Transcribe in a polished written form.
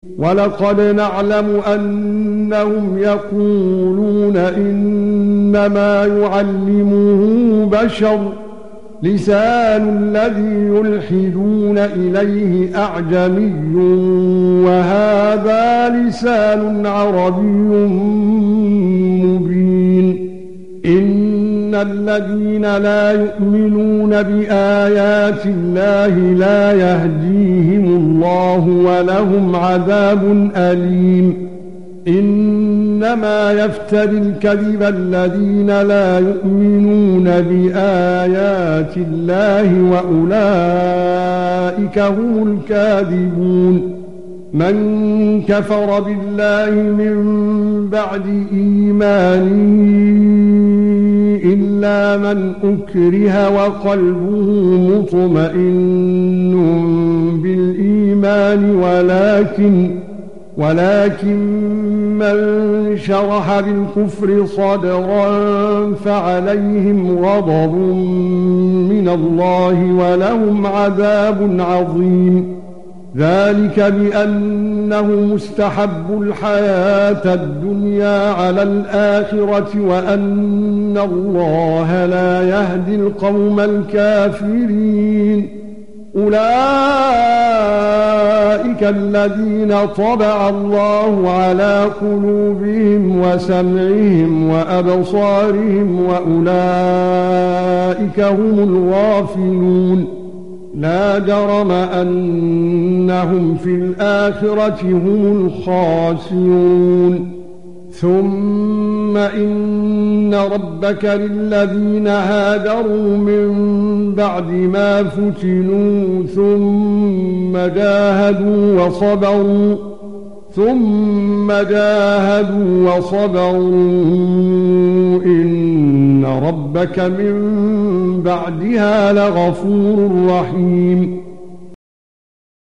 وَلَقَدْ نَعْلَمُ أَنَّهُمْ يَقُولُونَ إِنَّمَا يُعَلِّمُهُ بَشَرٌ لِسَانُ الَّذِي يُلْحِدُونَ إِلَيْهِ أَعْجَمِيٌّ وَهَذَا لِسَانٌ عَرَبِيٌّ مُبِينٌ إِنَّ الَّذِينَ لا يُؤْمِنُونَ بِآيَاتِ اللَّهِ لا يَهْدِيهِمُ اللَّهُ وَلَهُمْ عَذَابٌ أَلِيمٌ إِنَّمَا يَفْتَرِي الْكَذِبَ الَّذِينَ لا يُؤْمِنُونَ بِآيَاتِ اللَّهِ وَأُولَئِكَ هُمُ الْكَاذِبُونَ مَنْ كَفَرَ بِاللَّهِ مِنْ بَعْدِ إِيمَانِهِ إِلَّا مَنْ أُكْرِهَ وَقَلْبُهُ مُطْمَئِنٌّ بِالْإِيمَانِ ولكن من شرح بالكفر صدرا فعليهم غضب من الله ولهم عذاب عظيم ذلك بأنه مستحب الحياة الدنيا على الآخرة وأن الله لا يهدي القوم الكافرين أولئك الذين طبع الله على قلوبهم وسمعهم وأبصارهم وأولئك هم الغافلون لا جرم أنهم في الآخرة هم الخاسرون ثم إن ربك للذين هاجروا من بعد ما فتنوا ثم جاهدوا وصبروا إن ربك من بعدها لغفور رحيم